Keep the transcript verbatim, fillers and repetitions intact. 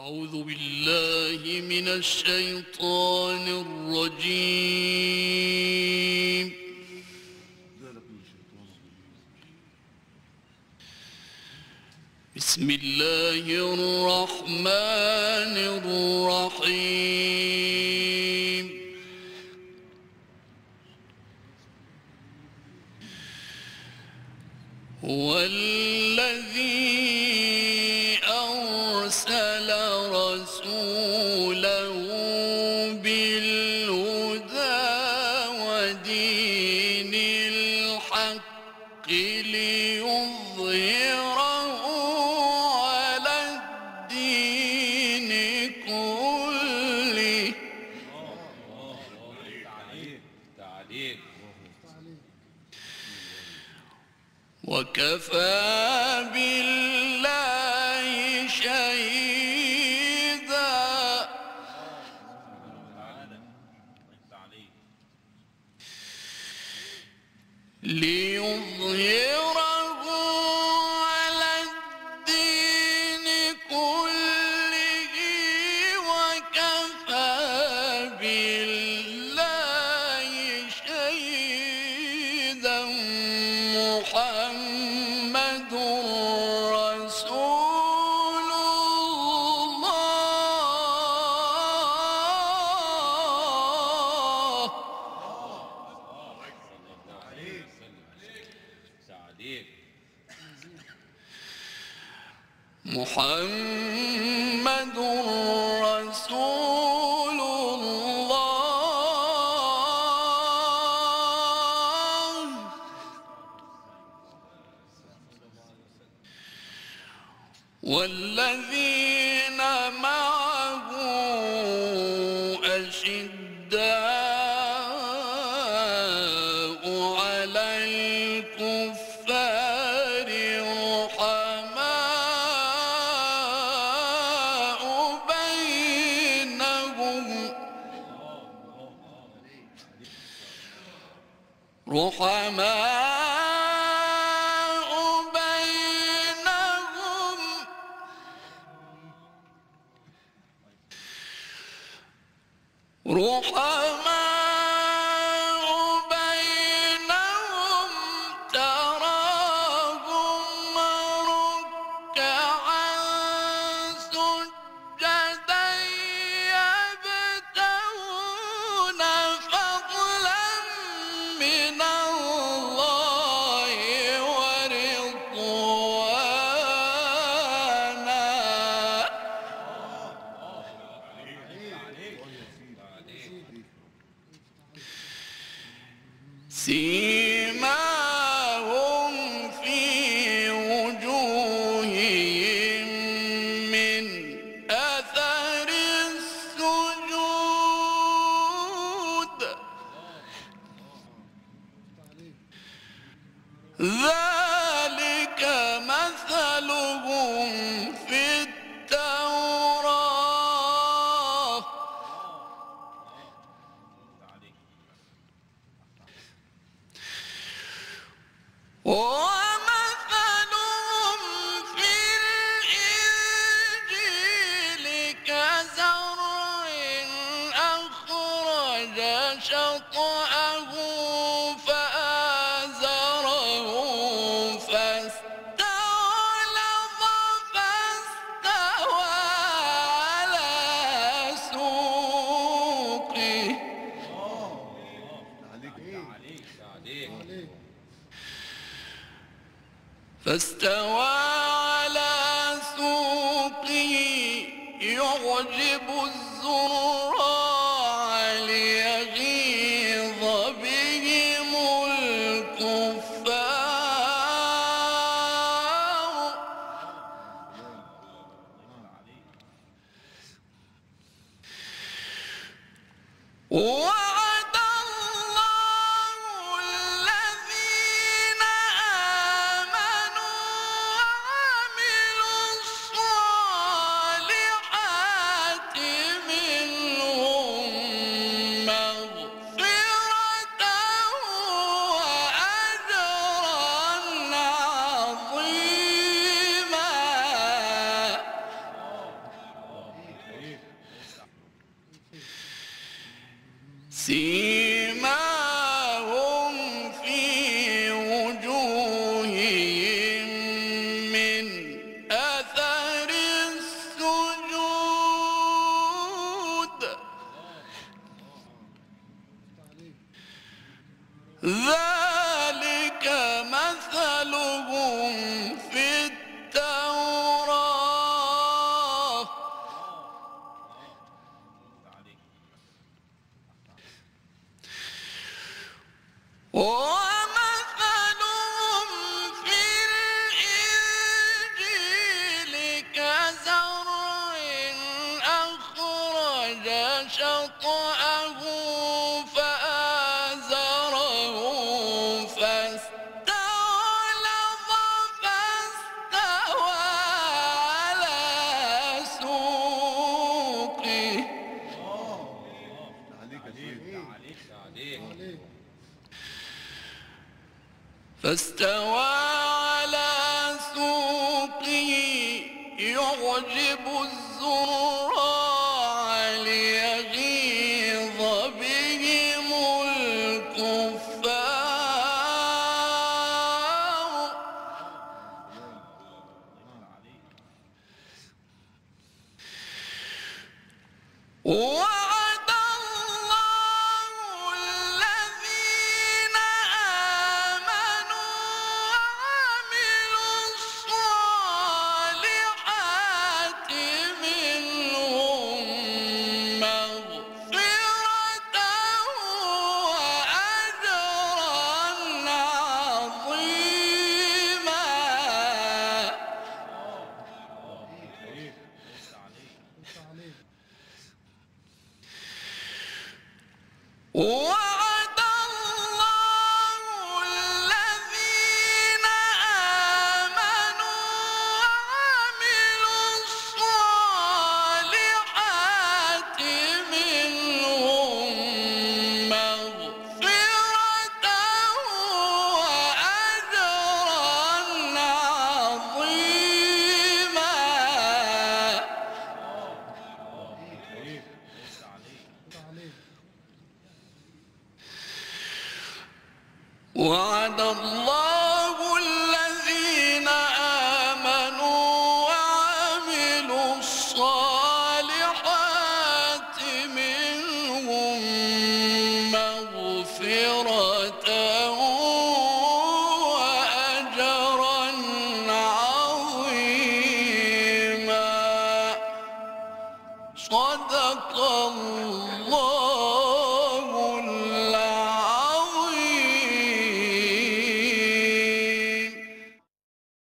أعوذ بالله من الشيطان الرجيم. بسم الله الرحمن الرحيم. هو الذي أرسل رسوله بالهدى ودين الحق ليظهره على الدين كله وكفى بالله شهيدا. ليظهره على الدين كله وكفى بالله شهيدا. محمد رسول الله. محمد رسول الله. والذين معه أشداء على الكفار رحماء بينهم رحماء بينهم رحماء بينهم تراهم ركعا سجدا يبتغون فضلا من الله ورضوانا. سيماهم في وجوههم من أثر السجود ذلك مثلهم في التوراة ومثلهم في الإنجيل كزرع أخرج شطأه فآزره فاستغلظ فاستوى على سوقه فاستوى على سوقه يعجب الزراع ليغيظ بهم الكفار. وعد الله الذين آمنوا وعملوا الصالحات منهم مغفرة وأجرا عظيما. سيماهم في وجوههم من أثر السجود ذلك مثلهم في التوراة ومثلهم في الإنجيل كزرع أخرج شطأه فآزره فاستغلظ فاستوى على سوقه فاستوى على سوقه يعجب الزراع ليغيظ بهم الكفار وعد الله الذين آمنوا وعملوا الصالحات منهم مغفرة وأجرا عظيما وعد الله الذين آمنوا وعملوا الصالحات منهم مغفرة وأجرا عظيما وعد الله الذين آمنوا وعملوا الصالحات منهم مغفرة وأجرا عظيما صدق الله